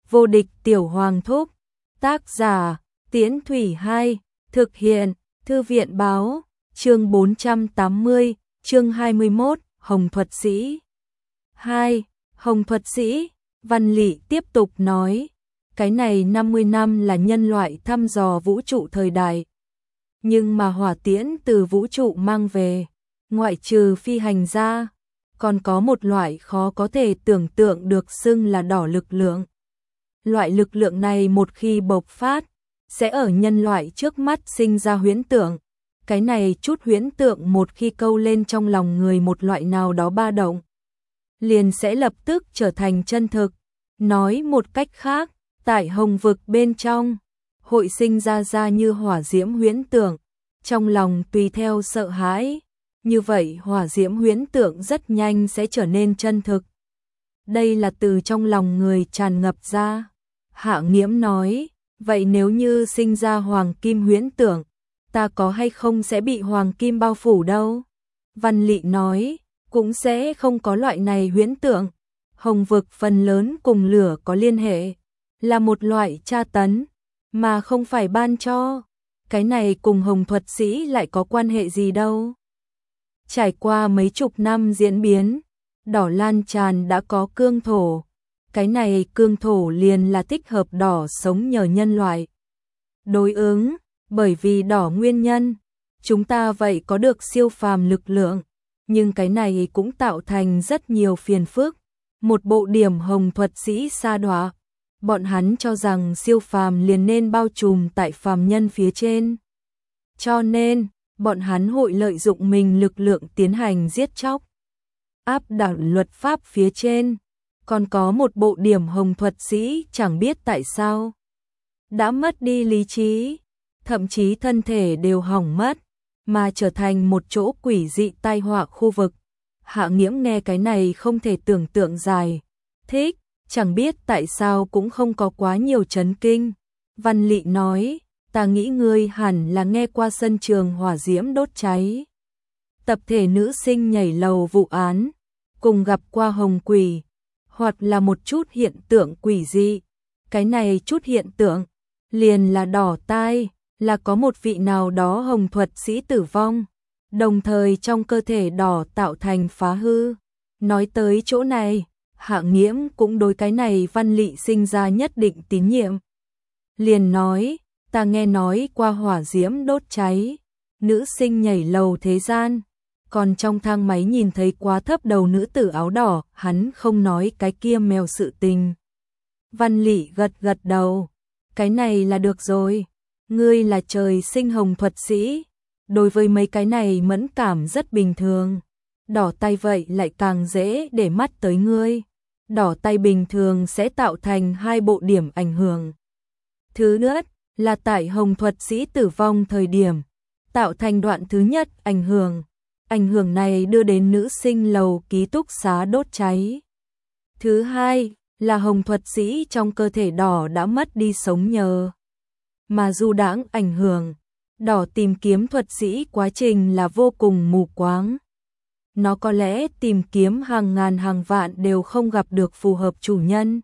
Vô địch tiểu hoàng thúc. Tác giả, Tiễn Thủy 2, thực hiện, Thư viện báo, chương 480, chương 21, Hồng Thuật Sĩ. 2. Hồng Thuật Sĩ, Văn Lị tiếp tục nói, cái này 50 năm là nhân loại thăm dò vũ trụ thời đại. Nhưng mà hỏa tiễn từ vũ trụ mang về, ngoại trừ phi hành ra, còn có một loại khó có thể tưởng tượng được xưng là đỏ lực lượng. Loại lực lượng này một khi bộc phát, sẽ ở nhân loại trước mắt sinh ra huyễn tượng. Cái này chút huyễn tượng một khi câu lên trong lòng người một loại nào đó ba động, liền sẽ lập tức trở thành chân thực. Nói một cách khác, tại hồng vực bên trong, hội sinh ra như hỏa diễm huyễn tượng, trong lòng tùy theo sợ hãi. Như vậy hỏa diễm huyễn tượng rất nhanh sẽ trở nên chân thực. Đây là từ trong lòng người tràn ngập ra. Hạ Nghiễm nói, vậy nếu như sinh ra hoàng kim huyễn tượng, ta có hay không sẽ bị hoàng kim bao phủ đâu? Văn Lị nói, cũng sẽ không có loại này huyễn tượng. Hồng vực phần lớn cùng lửa có liên hệ, là một loại tra tấn, mà không phải ban cho. Cái này cùng Hồng Thuật Sĩ lại có quan hệ gì đâu? Trải qua mấy chục năm diễn biến, đỏ lan tràn đã có cương thổ. Cái này cương thổ liền là thích hợp đỏ sống nhờ nhân loại. Đối ứng, bởi vì đỏ nguyên nhân, chúng ta vậy có được siêu phàm lực lượng, nhưng cái này cũng tạo thành rất nhiều phiền phức. Một bộ điểm Hồng Thuật Sĩ sa đọa, bọn hắn cho rằng siêu phàm liền nên bao trùm tại phàm nhân phía trên. Cho nên, bọn hắn hội lợi dụng mình lực lượng tiến hành giết chóc, áp đảo luật pháp phía trên. Còn có một bộ điểm Hồng Thuật Sĩ chẳng biết tại sao đã mất đi lý trí, thậm chí thân thể đều hỏng mất, mà trở thành một chỗ quỷ dị tai họa khu vực. Hạ Nghiễm nghe cái này không thể tưởng tượng dài, thích, chẳng biết tại sao cũng không có quá nhiều chấn kinh. Văn Lị nói, ta nghĩ ngươi hẳn là nghe qua sân trường hỏa diễm đốt cháy, tập thể nữ sinh nhảy lầu vụ án, cùng gặp qua hồng quỷ, hoặc là một chút hiện tượng quỷ dị. Cái này chút hiện tượng, liền là đỏ tai, là có một vị nào đó Hồng Thuật Sĩ tử vong, đồng thời trong cơ thể đỏ tạo thành phá hư. Nói tới chỗ này, Hạ Nghiễm cũng đối cái này Văn Lị sinh ra nhất định tín nhiệm. Liền nói, ta nghe nói qua hỏa diễm đốt cháy, nữ sinh nhảy lầu thế gian, còn trong thang máy nhìn thấy quá thấp đầu nữ tử áo đỏ, hắn không nói cái kia mèo sự tình. Văn Lị gật gật đầu, cái này là được rồi, ngươi là trời sinh Hồng Thuật Sĩ, đối với mấy cái này mẫn cảm rất bình thường. Đỏ tay vậy lại càng dễ để mắt tới ngươi. Đỏ tay bình thường sẽ tạo thành hai bộ điểm ảnh hưởng. Thứ nhất là tại Hồng Thuật Sĩ tử vong thời điểm, tạo thành đoạn thứ nhất ảnh hưởng. Ảnh hưởng này đưa đến nữ sinh lầu ký túc xá đốt cháy. Thứ hai là Hồng Thuật Sĩ trong cơ thể đỏ đã mất đi sống nhờ, mà du đãng ảnh hưởng. Đỏ tìm kiếm thuật sĩ quá trình là vô cùng mù quáng. Nó có lẽ tìm kiếm hàng ngàn hàng vạn đều không gặp được phù hợp chủ nhân.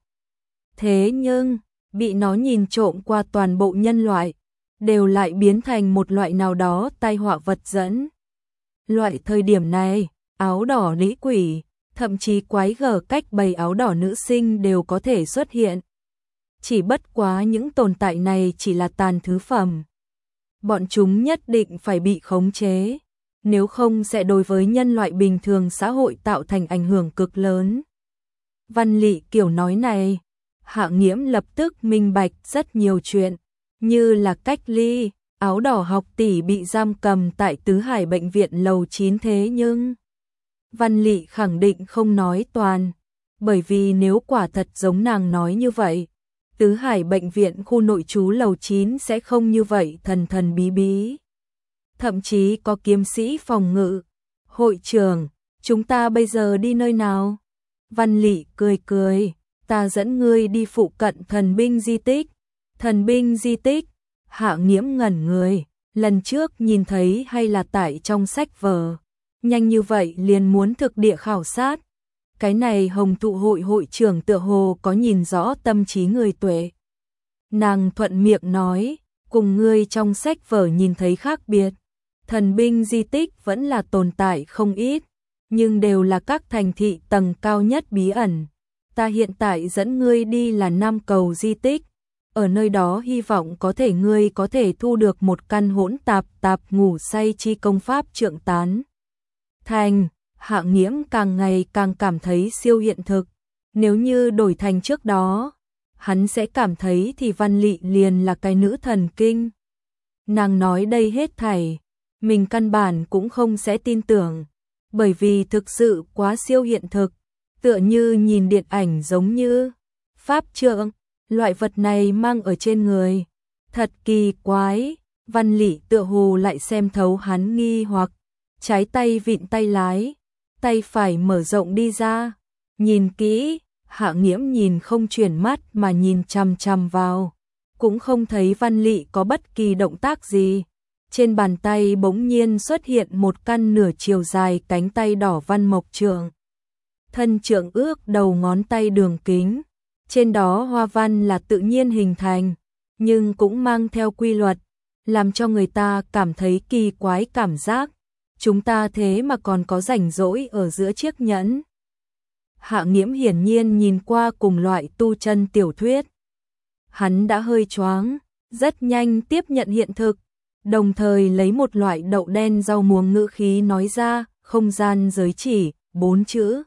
Thế nhưng, bị nó nhìn trộm qua toàn bộ nhân loại, đều lại biến thành một loại nào đó tai họa vật dẫn. Loại thời điểm này, áo đỏ nữ quỷ, thậm chí quái gở cách bầy áo đỏ nữ sinh đều có thể xuất hiện. Chỉ bất quá những tồn tại này chỉ là tàn thứ phẩm. Bọn chúng nhất định phải bị khống chế, nếu không sẽ đối với nhân loại bình thường xã hội tạo thành ảnh hưởng cực lớn. Văn Lị kiểu nói này, Hạ Nghiễm lập tức minh bạch rất nhiều chuyện, như là cách ly, áo đỏ học tỷ bị giam cầm tại Tứ Hải bệnh viện lầu 9 thế nhưng Văn Lị khẳng định không nói toàn, bởi vì nếu quả thật giống nàng nói như vậy, Tứ Hải bệnh viện khu nội trú lầu 9 sẽ không như vậy thần thần bí bí. Thậm chí có kiếm sĩ phòng ngự. Hội trưởng, chúng ta bây giờ đi nơi nào? Văn Lị cười cười, ta dẫn ngươi đi phụ cận thần binh di tích. Thần binh di tích? Hạ Nghiễm ngẩn người, lần trước nhìn thấy hay là tại trong sách vở, nhanh như vậy liền muốn thực địa khảo sát. Cái này Hồng Thụ hội hội trưởng tựa hồ có nhìn rõ tâm trí người tuệ. Nàng thuận miệng nói, cùng ngươi trong sách vở nhìn thấy khác biệt. Thần binh di tích vẫn là tồn tại không ít, nhưng đều là các thành thị tầng cao nhất bí ẩn. Ta hiện tại dẫn ngươi đi là Nam Cầu di tích. Ở nơi đó hy vọng ngươi có thể thu được một căn hỗn tạp ngủ say chi công pháp trượng tán. Thành, Hạ Nghiễm càng ngày càng cảm thấy siêu hiện thực. Nếu như đổi thành trước đó, hắn sẽ cảm thấy thì Văn Lị liền là cái nữ thần kinh. Nàng nói đây hết thảy, mình căn bản cũng không sẽ tin tưởng, bởi vì thực sự quá siêu hiện thực, tựa như nhìn điện ảnh giống như pháp trượng, loại vật này mang ở trên người. Thật kỳ quái, Văn Lị tựa hồ lại xem thấu hắn nghi hoặc, trái tay vịn tay lái, tay phải mở rộng đi ra, nhìn kỹ. Hạ Nghiễm nhìn không chuyển mắt mà nhìn chằm chằm vào, cũng không thấy Văn Lị có bất kỳ động tác gì. Trên bàn tay bỗng nhiên xuất hiện một căn nửa chiều dài cánh tay đỏ văn mộc trượng. Thân trượng ước đầu ngón tay đường kính, trên đó hoa văn là tự nhiên hình thành, nhưng cũng mang theo quy luật, làm cho người ta cảm thấy kỳ quái cảm giác. Chúng ta thế mà còn có rảnh rỗi ở giữa chiếc nhẫn. Hạ Nghiễm hiển nhiên nhìn qua cùng loại tu chân tiểu thuyết. Hắn đã hơi choáng, rất nhanh tiếp nhận hiện thực, đồng thời lấy một loại đậu đen rau muống ngữ khí nói ra, không gian giới chỉ, 4 chữ.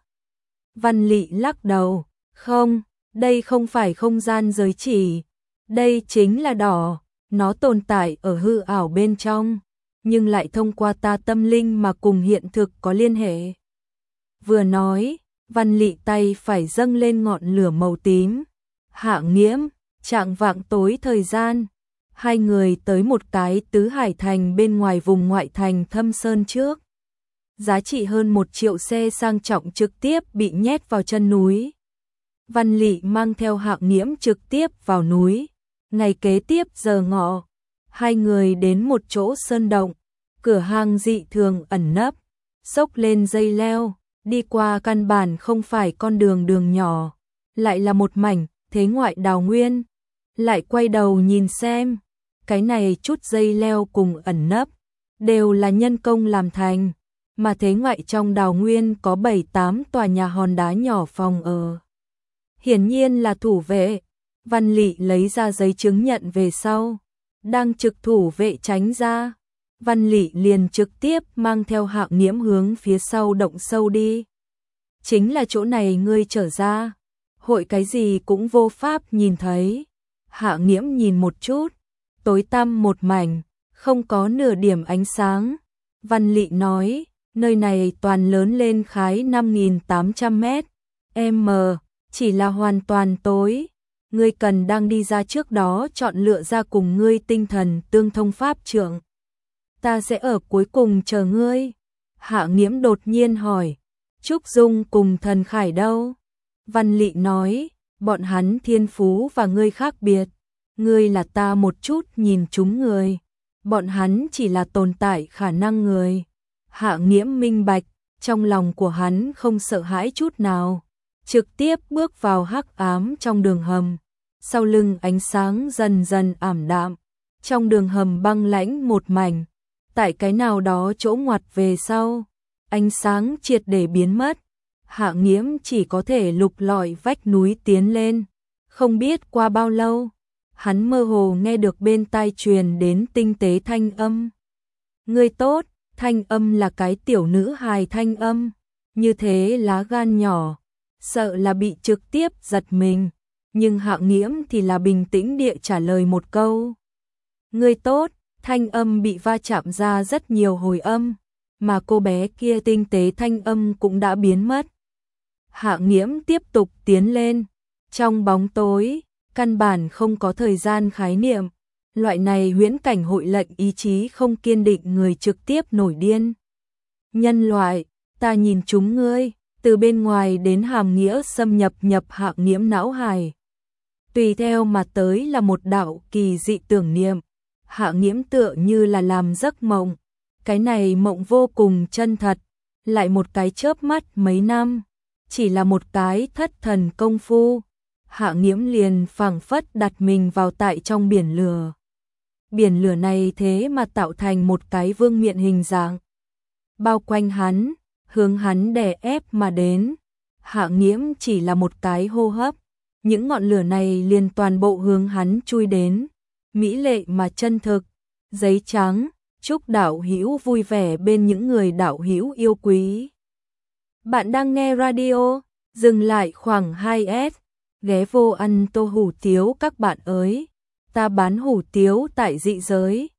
Văn Lị lắc đầu, không, đây không phải không gian giới chỉ, đây chính là đỏ, nó tồn tại ở hư ảo bên trong, nhưng lại thông qua ta tâm linh mà cùng hiện thực có liên hệ. Vừa nói, Văn Lị tay phải dâng lên ngọn lửa màu tím. Hạ Nghiễm, chạng vạng tối thời gian, hai người tới một cái tứ hải thành bên ngoài vùng ngoại thành Thâm Sơn trước. Giá trị hơn 1 triệu xe sang trọng trực tiếp bị nhét vào chân núi. Văn Lị mang theo Hạ Nghiễm trực tiếp vào núi. Ngày kế tiếp giờ ngọ, hai người đến một chỗ sơn động, cửa hang dị thường ẩn nấp, xốc lên dây leo. Đi qua căn bản không phải con đường nhỏ, lại là một mảnh thế ngoại đào nguyên. Lại quay đầu nhìn xem, cái này chút dây leo cùng ẩn nấp, đều là nhân công làm thành, mà thế ngoại trong đào nguyên có 7-8 tòa nhà hòn đá nhỏ phòng ở. Hiển nhiên là thủ vệ. Văn Lị lấy ra giấy chứng nhận về sau, đang trực thủ vệ tránh ra. Văn Lị liền trực tiếp mang theo Hạ Nghiễm hướng phía sau động sâu đi. Chính là chỗ này ngươi trở ra, hội cái gì cũng vô pháp nhìn thấy. Hạ Nghiễm nhìn một chút, tối tăm một mảnh, không có nửa điểm ánh sáng. Văn Lị nói, nơi này toàn lớn lên khái 5.800 mét, m, chỉ là hoàn toàn tối. Ngươi cần đang đi ra trước đó chọn lựa ra cùng ngươi tinh thần tương thông pháp trượng. Ta sẽ ở cuối cùng chờ ngươi. Hạ Nghiễm đột nhiên hỏi, Trúc Dung cùng Thần Khải đâu? Văn Lị nói, bọn hắn thiên phú và ngươi khác biệt. Ngươi là ta một chút nhìn chúng người, bọn hắn chỉ là tồn tại khả năng người. Hạ Nghiễm minh bạch, trong lòng của hắn không sợ hãi chút nào, trực tiếp bước vào hắc ám trong đường hầm. Sau lưng ánh sáng dần dần ảm đạm, trong đường hầm băng lãnh một mảnh. Tại cái nào đó chỗ ngoặt về sau, ánh sáng triệt để biến mất. Hạ Nghiễm chỉ có thể lục lọi vách núi tiến lên. Không biết qua bao lâu, hắn mơ hồ nghe được bên tai truyền đến tinh tế thanh âm. Ngươi tốt, thanh âm là cái tiểu nữ hài thanh âm, như thế lá gan nhỏ, sợ là bị trực tiếp giật mình, nhưng Hạ Nghiễm thì là bình tĩnh địa trả lời một câu. Ngươi tốt, thanh âm bị va chạm ra rất nhiều hồi âm, mà cô bé kia tinh tế thanh âm cũng đã biến mất. Hạ Nghiễm tiếp tục tiến lên, trong bóng tối, căn bản không có thời gian khái niệm, loại này huyễn cảnh hội lệnh ý chí không kiên định người trực tiếp nổi điên. Nhân loại, ta nhìn chúng ngươi, từ bên ngoài đến hàm nghĩa xâm nhập Hạ Nghiễm não hài. Tùy theo mà tới là một đạo kỳ dị tưởng niệm. Hạ Nghiễm tựa như là làm giấc mộng, cái này mộng vô cùng chân thật, lại một cái chớp mắt mấy năm, chỉ là một cái thất thần công phu, Hạ Nghiễm liền phảng phất đặt mình vào tại trong biển lửa. Biển lửa này thế mà tạo thành một cái vương miện hình dạng, bao quanh hắn, hướng hắn đè ép mà đến. Hạ Nghiễm chỉ là một cái hô hấp, những ngọn lửa này liền toàn bộ hướng hắn chui đến, mỹ lệ mà chân thực. Giấy trắng, chúc đạo hữu vui vẻ bên những người đạo hữu yêu quý. Bạn đang nghe radio, dừng lại khoảng 2S, ghé vô ăn tô hủ tiếu các bạn ơi. Ta bán hủ tiếu tại dị giới,